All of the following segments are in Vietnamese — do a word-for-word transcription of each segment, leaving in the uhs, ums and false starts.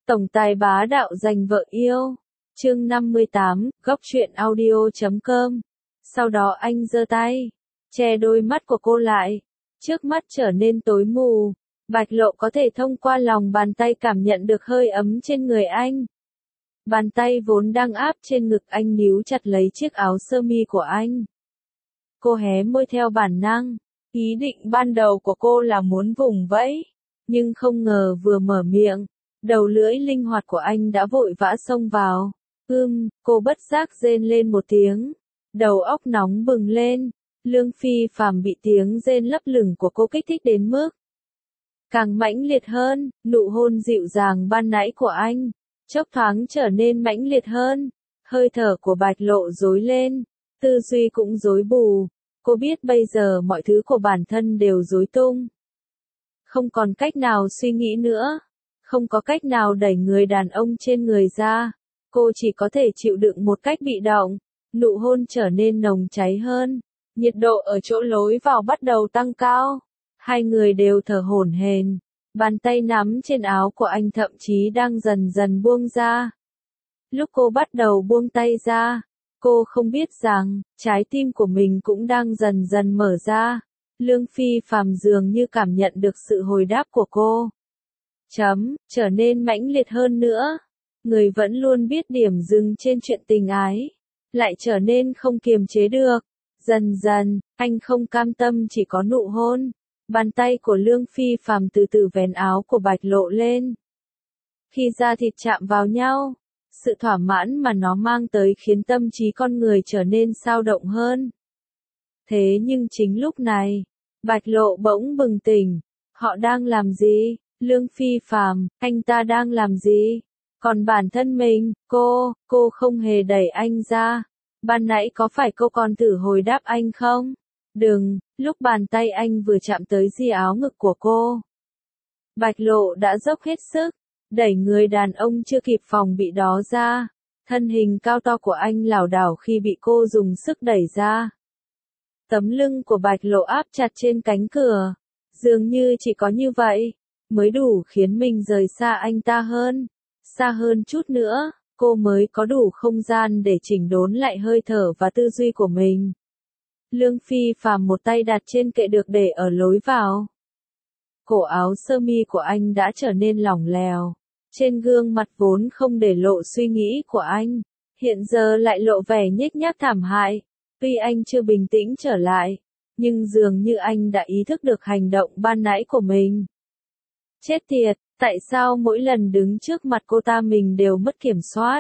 Tổng tài bá đạo giành vợ yêu. Chương năm mươi tám, góc truyện audio chấm com. Sau đó anh giơ tay, che đôi mắt của cô lại. Trước mắt trở nên tối mù. Bạch Lộ có thể thông qua lòng bàn tay cảm nhận được hơi ấm trên người anh. Bàn tay vốn đang áp trên ngực anh níu chặt lấy chiếc áo sơ mi của anh. Cô hé môi theo bản năng. Ý định ban đầu của cô là muốn vùng vẫy. Nhưng không ngờ vừa mở miệng, đầu lưỡi linh hoạt của anh đã vội vã xông vào. Ưm, cô bất giác rên lên một tiếng. Đầu óc nóng bừng lên. Lương Phi Phàm bị tiếng rên lấp lửng của cô kích thích đến mức càng mãnh liệt hơn. Nụ hôn dịu dàng ban nãy của anh chốc thoáng trở nên mãnh liệt hơn. Hơi thở của Bạch Lộ rối lên, tư duy cũng rối bù. Cô biết bây giờ mọi thứ của bản thân đều rối tung. Không còn cách nào suy nghĩ nữa. Không có cách nào đẩy người đàn ông trên người ra. Cô chỉ có thể chịu đựng một cách bị động. Nụ hôn trở nên nồng cháy hơn. Nhiệt độ ở chỗ lối vào bắt đầu tăng cao. Hai người đều thở hổn hển. Bàn tay nắm trên áo của anh thậm chí đang dần dần buông ra. Lúc cô bắt đầu buông tay ra, cô không biết rằng, trái tim của mình cũng đang dần dần mở ra. Lương Phi Phàm dường như cảm nhận được sự hồi đáp của cô. Chấm, trở nên mãnh liệt hơn nữa. Người vẫn luôn biết điểm dừng trên chuyện tình ái, lại trở nên không kiềm chế được. Dần dần, anh không cam tâm chỉ có nụ hôn. Bàn tay của Lương Phi Phàm từ từ vén áo của Bạch Lộ lên. Khi da thịt chạm vào nhau, sự thỏa mãn mà nó mang tới khiến tâm trí con người trở nên sao động hơn. Thế nhưng chính lúc này, Bạch Lộ bỗng bừng tỉnh. Họ đang làm gì? Lương Phi Phàm, anh ta đang làm gì? Còn bản thân mình, cô, cô không hề đẩy anh ra. Ban nãy có phải cô còn thử hồi đáp anh không? Đừng, lúc bàn tay anh vừa chạm tới ri áo ngực của cô. Bạch Lộ đã dốc hết sức, đẩy người đàn ông chưa kịp phòng bị đó ra. Thân hình cao to của anh lảo đảo khi bị cô dùng sức đẩy ra. Tấm lưng của Bạch Lộ áp chặt trên cánh cửa. Dường như chỉ có như vậy, mới đủ khiến mình rời xa anh ta hơn. Xa hơn chút nữa, cô mới có đủ không gian để chỉnh đốn lại hơi thở và tư duy của mình. Lương Phi Phàm một tay đặt trên kệ được để ở lối vào. Cổ áo sơ mi của anh đã trở nên lỏng lẻo. Trên gương mặt vốn không để lộ suy nghĩ của anh, hiện giờ lại lộ vẻ nhếch nhác thảm hại. Tuy anh chưa bình tĩnh trở lại, nhưng dường như anh đã ý thức được hành động ban nãy của mình. Chết tiệt, tại sao mỗi lần đứng trước mặt cô ta mình đều mất kiểm soát?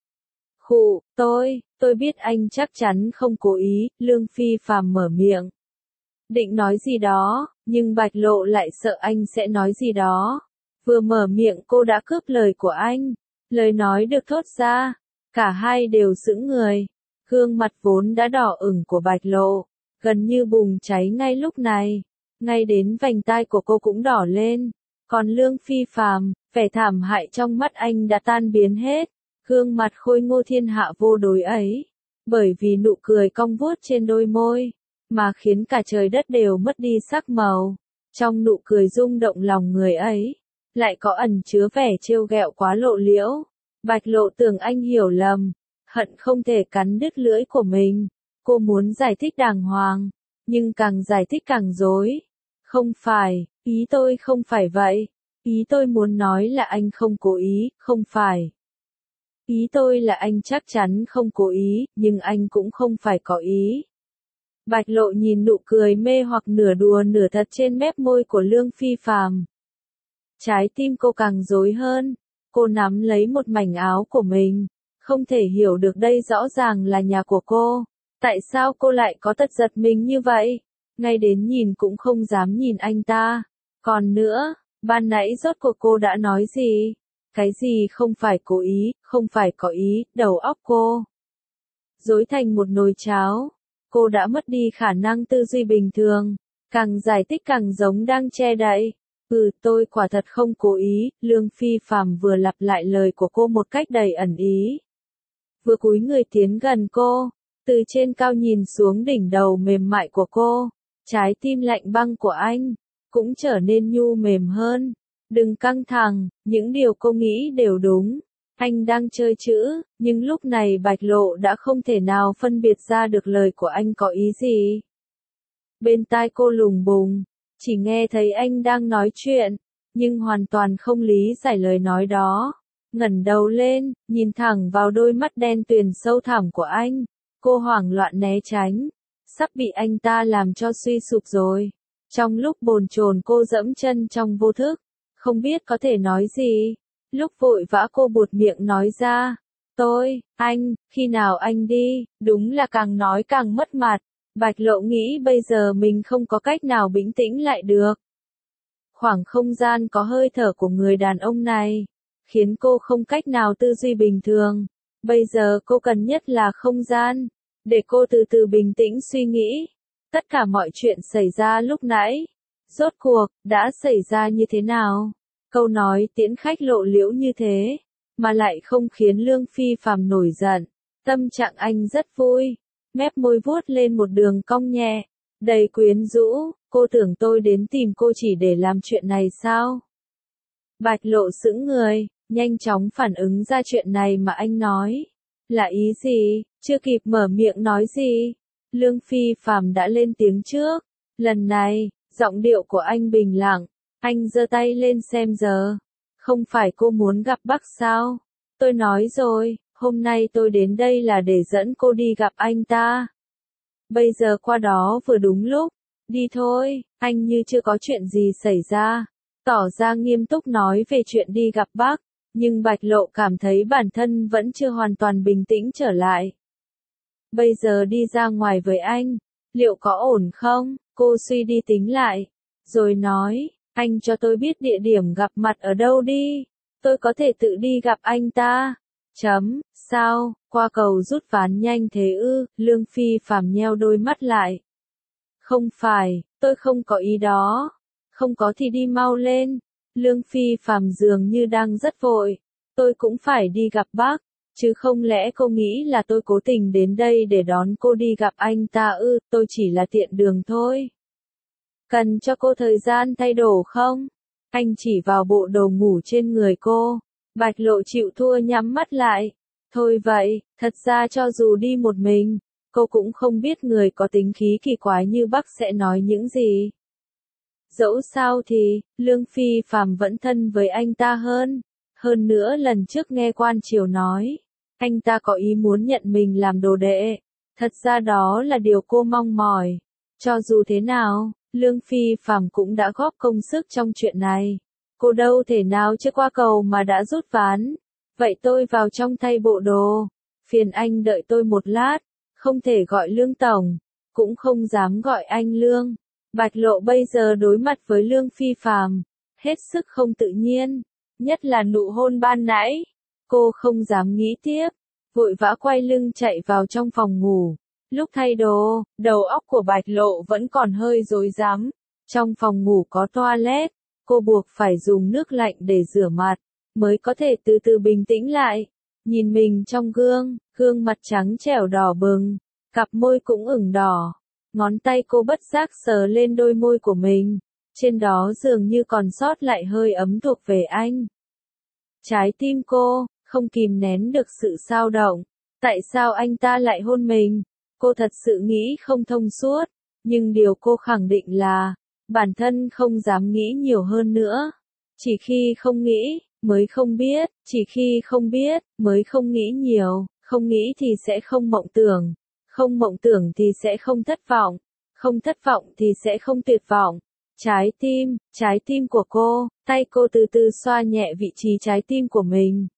Khụ, tôi, tôi biết anh chắc chắn không cố ý. Lương Phi Phàm mở miệng. Định nói gì đó, nhưng Bạch Lộ lại sợ anh sẽ nói gì đó. Vừa mở miệng cô đã cướp lời của anh. Lời nói được thốt ra, cả hai đều sững người. Gương mặt vốn đã đỏ ửng của Bạch Lộ, gần như bùng cháy ngay lúc này. Ngay đến vành tai của cô cũng đỏ lên. Còn Lương Phi Phàm, vẻ thảm hại trong mắt anh đã tan biến hết. Gương mặt khôi ngô thiên hạ vô đối ấy, bởi vì nụ cười cong vuốt trên đôi môi, mà khiến cả trời đất đều mất đi sắc màu. Trong nụ cười rung động lòng người ấy, lại có ẩn chứa vẻ trêu ghẹo quá lộ liễu. Bạch Lộ tưởng anh hiểu lầm, hận không thể cắn đứt lưỡi của mình. Cô muốn giải thích đàng hoàng, nhưng càng giải thích càng rối. Không phải, ý tôi không phải vậy. Ý tôi muốn nói là anh không cố ý, không phải. Ý tôi là anh chắc chắn không cố ý, nhưng anh cũng không phải có ý. Bạch Lộ nhìn nụ cười mê hoặc nửa đùa nửa thật trên mép môi của Lương Phi Phàm. Trái tim cô càng rối hơn. Cô nắm lấy một mảnh áo của mình. Không thể hiểu được đây rõ ràng là nhà của cô. Tại sao cô lại có tật giật mình như vậy? Ngay đến nhìn cũng không dám nhìn anh ta. Còn nữa, ban nãy rốt cuộc cô đã nói gì? Cái gì không phải cố ý, không phải có ý, đầu óc cô rối thành một nồi cháo. Cô đã mất đi khả năng tư duy bình thường. Càng giải thích càng giống đang che đậy. Ừ, tôi quả thật không cố ý. Lương Phi Phàm vừa lặp lại lời của cô một cách đầy ẩn ý. Vừa cúi người tiến gần cô, từ trên cao nhìn xuống đỉnh đầu mềm mại của cô. Trái tim lạnh băng của anh cũng trở nên nhu mềm hơn. Đừng căng thẳng, những điều cô nghĩ đều đúng. Anh đang chơi chữ, nhưng lúc này Bạch Lộ đã không thể nào phân biệt ra được lời của anh có ý gì. Bên tai cô lùng bùng, chỉ nghe thấy anh đang nói chuyện, nhưng hoàn toàn không lý giải lời nói đó. Ngẩng đầu lên, nhìn thẳng vào đôi mắt đen tuyền sâu thẳm của anh, cô hoảng loạn né tránh, sắp bị anh ta làm cho suy sụp rồi. Trong lúc bồn chồn cô dẫm chân trong vô thức, không biết có thể nói gì. Lúc vội vã cô buột miệng nói ra, tôi, anh, khi nào anh đi, đúng là càng nói càng mất mặt. Bạch Lộ nghĩ bây giờ mình không có cách nào bình tĩnh lại được. Khoảng không gian có hơi thở của người đàn ông này, khiến cô không cách nào tư duy bình thường. Bây giờ cô cần nhất là không gian, để cô từ từ bình tĩnh suy nghĩ. Tất cả mọi chuyện xảy ra lúc nãy, rốt cuộc, đã xảy ra như thế nào? Câu nói tiễn khách lộ liễu như thế, mà lại không khiến Lương Phi Phàm nổi giận. Tâm trạng anh rất vui, mép môi vuốt lên một đường cong nhẹ, đầy quyến rũ. Cô tưởng tôi đến tìm cô chỉ để làm chuyện này sao? Bạch Lộ sững người, nhanh chóng phản ứng ra chuyện này mà anh nói. Là ý gì? Chưa kịp mở miệng nói gì, Lương Phi Phàm đã lên tiếng trước. Lần này, giọng điệu của anh bình lặng, anh giơ tay lên xem giờ. Không phải cô muốn gặp bác sao? Tôi nói rồi, hôm nay tôi đến đây là để dẫn cô đi gặp anh ta. Bây giờ qua đó vừa đúng lúc. Đi thôi, anh như chưa có chuyện gì xảy ra, tỏ ra nghiêm túc nói về chuyện đi gặp bác, nhưng Bạch Lộ cảm thấy bản thân vẫn chưa hoàn toàn bình tĩnh trở lại. Bây giờ đi ra ngoài với anh, liệu có ổn không? Cô suy đi tính lại, rồi nói, anh cho tôi biết địa điểm gặp mặt ở đâu đi, tôi có thể tự đi gặp anh ta. Chấm, sao, qua cầu rút ván nhanh thế ư? Lương Phi Phàm nheo đôi mắt lại. Không phải, tôi không có ý đó. Không có thì đi mau lên. Lương Phi Phàm dường như đang rất vội. Tôi cũng phải đi gặp bác, chứ không lẽ cô nghĩ là tôi cố tình đến đây để đón cô đi gặp anh ta ư? Tôi chỉ là tiện đường thôi. Cần cho cô thời gian thay đồ không? Anh chỉ vào bộ đồ ngủ trên người cô. Bạch Lộ chịu thua nhắm mắt lại. Thôi vậy, thật ra cho dù đi một mình, cô cũng không biết người có tính khí kỳ quái như bác sẽ nói những gì. Dẫu sao thì, Lương Phi Phàm vẫn thân với anh ta hơn. Hơn nữa lần trước nghe quan triều nói, anh ta có ý muốn nhận mình làm đồ đệ. Thật ra đó là điều cô mong mỏi. Cho dù thế nào, Lương Phi Phàm cũng đã góp công sức trong chuyện này. Cô đâu thể nào chưa qua cầu mà đã rút ván. Vậy tôi vào trong thay bộ đồ. Phiền anh đợi tôi một lát. Không thể gọi Lương Tổng, cũng không dám gọi anh Lương. Bạch Lộ bây giờ đối mặt với Lương Phi Phàm, hết sức không tự nhiên, nhất là nụ hôn ban nãy. Cô không dám nghĩ tiếp, vội vã quay lưng chạy vào trong phòng ngủ. Lúc thay đồ, đầu óc của Bạch Lộ vẫn còn hơi rối rắm. Trong phòng ngủ có toilet, cô buộc phải dùng nước lạnh để rửa mặt, mới có thể từ từ bình tĩnh lại. Nhìn mình trong gương, gương mặt trắng trẻo đỏ bừng, cặp môi cũng ửng đỏ. Ngón tay cô bất giác sờ lên đôi môi của mình, trên đó dường như còn sót lại hơi ấm thuộc về anh. Trái tim cô, không kìm nén được sự xao động. Tại sao anh ta lại hôn mình? Cô thật sự nghĩ không thông suốt, nhưng điều cô khẳng định là, bản thân không dám nghĩ nhiều hơn nữa. Chỉ khi không nghĩ, mới không biết, chỉ khi không biết, mới không nghĩ nhiều, không nghĩ thì sẽ không mộng tưởng, không mộng tưởng thì sẽ không thất vọng, không thất vọng thì sẽ không tuyệt vọng. Trái tim, trái tim của cô, tay cô từ từ xoa nhẹ vị trí trái tim của mình.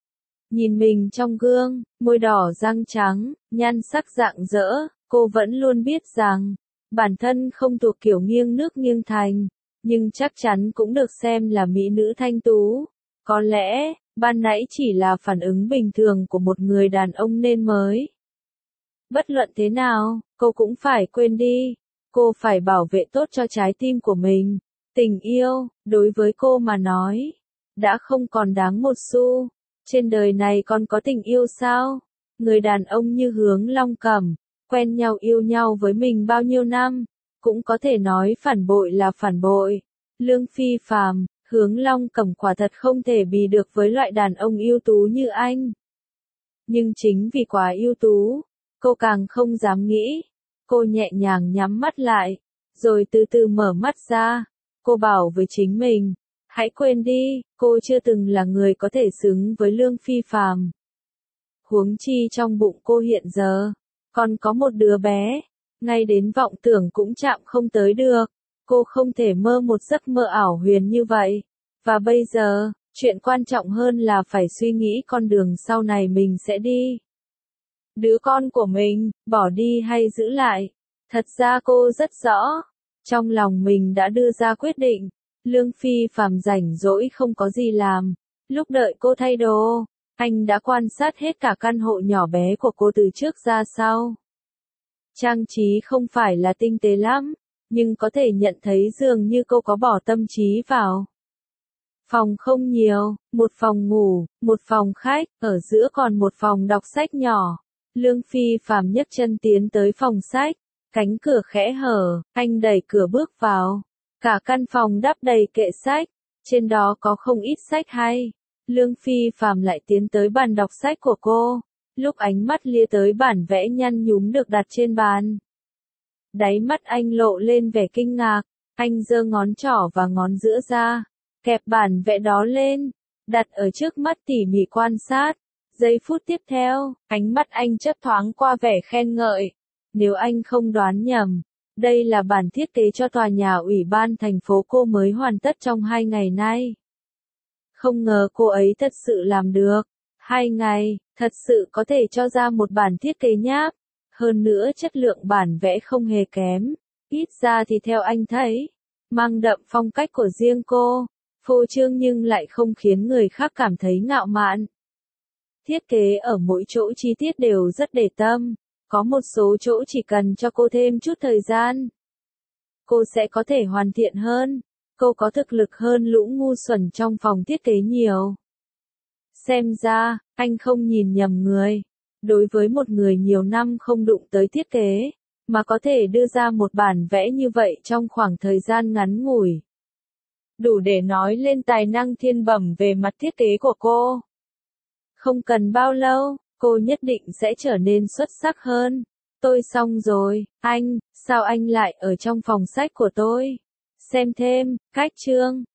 Nhìn mình trong gương, môi đỏ răng trắng, nhan sắc rạng rỡ, cô vẫn luôn biết rằng, bản thân không thuộc kiểu nghiêng nước nghiêng thành, nhưng chắc chắn cũng được xem là mỹ nữ thanh tú. Có lẽ, ban nãy chỉ là phản ứng bình thường của một người đàn ông nên mới. Bất luận thế nào, cô cũng phải quên đi. Cô phải bảo vệ tốt cho trái tim của mình. Tình yêu, đối với cô mà nói, đã không còn đáng một xu. Trên đời này còn có tình yêu sao? Người đàn ông như Hướng Long Cẩm, quen nhau yêu nhau với mình bao nhiêu năm, cũng có thể nói phản bội là phản bội. Lương Phi Phàm, Hướng Long Cẩm quả thật không thể bì được với loại đàn ông ưu tú như anh. Nhưng chính vì quá ưu tú, cô càng không dám nghĩ. Cô nhẹ nhàng nhắm mắt lại, rồi từ từ mở mắt ra. Cô bảo với chính mình, hãy quên đi, cô chưa từng là người có thể xứng với Lương Phi Phàm. Huống chi trong bụng cô hiện giờ, còn có một đứa bé, ngay đến vọng tưởng cũng chạm không tới được. Cô không thể mơ một giấc mơ ảo huyền như vậy. Và bây giờ, chuyện quan trọng hơn là phải suy nghĩ con đường sau này mình sẽ đi. Đứa con của mình, bỏ đi hay giữ lại? Thật ra cô rất rõ. Trong lòng mình đã đưa ra quyết định. Lương Phi Phàm rảnh rỗi không có gì làm. Lúc đợi cô thay đồ, anh đã quan sát hết cả căn hộ nhỏ bé của cô từ trước ra sau. Trang trí không phải là tinh tế lắm, nhưng có thể nhận thấy dường như cô có bỏ tâm trí vào. Phòng không nhiều, một phòng ngủ, một phòng khách, ở giữa còn một phòng đọc sách nhỏ. Lương Phi Phàm nhấc chân tiến tới phòng sách, cánh cửa khẽ hở, anh đẩy cửa bước vào. Cả căn phòng đắp đầy kệ sách, trên đó có không ít sách hay. Lương Phi Phàm lại tiến tới bàn đọc sách của cô, lúc ánh mắt lia tới bản vẽ nhăn nhúm được đặt trên bàn. Đáy mắt anh lộ lên vẻ kinh ngạc, anh giơ ngón trỏ và ngón giữa ra, kẹp bản vẽ đó lên, đặt ở trước mắt tỉ mỉ quan sát. Giây phút tiếp theo, ánh mắt anh chớp thoáng qua vẻ khen ngợi. Nếu anh không đoán nhầm, đây là bản thiết kế cho tòa nhà ủy ban thành phố cô mới hoàn tất trong hai ngày nay. Không ngờ cô ấy thật sự làm được. Hai ngày, thật sự có thể cho ra một bản thiết kế nháp. Hơn nữa chất lượng bản vẽ không hề kém. Ít ra thì theo anh thấy, mang đậm phong cách của riêng cô, phô trương nhưng lại không khiến người khác cảm thấy ngạo mạn. Thiết kế ở mỗi chỗ chi tiết đều rất để tâm, có một số chỗ chỉ cần cho cô thêm chút thời gian, cô sẽ có thể hoàn thiện hơn. Cô có thực lực hơn lũ ngu xuẩn trong phòng thiết kế nhiều. Xem ra, anh không nhìn nhầm người. Đối với một người nhiều năm không đụng tới thiết kế, mà có thể đưa ra một bản vẽ như vậy trong khoảng thời gian ngắn ngủi, đủ để nói lên tài năng thiên bẩm về mặt thiết kế của cô. Không cần bao lâu, cô nhất định sẽ trở nên xuất sắc hơn. Tôi xong rồi, anh, sao anh lại ở trong phòng sách của tôi? Xem thêm, cách chương.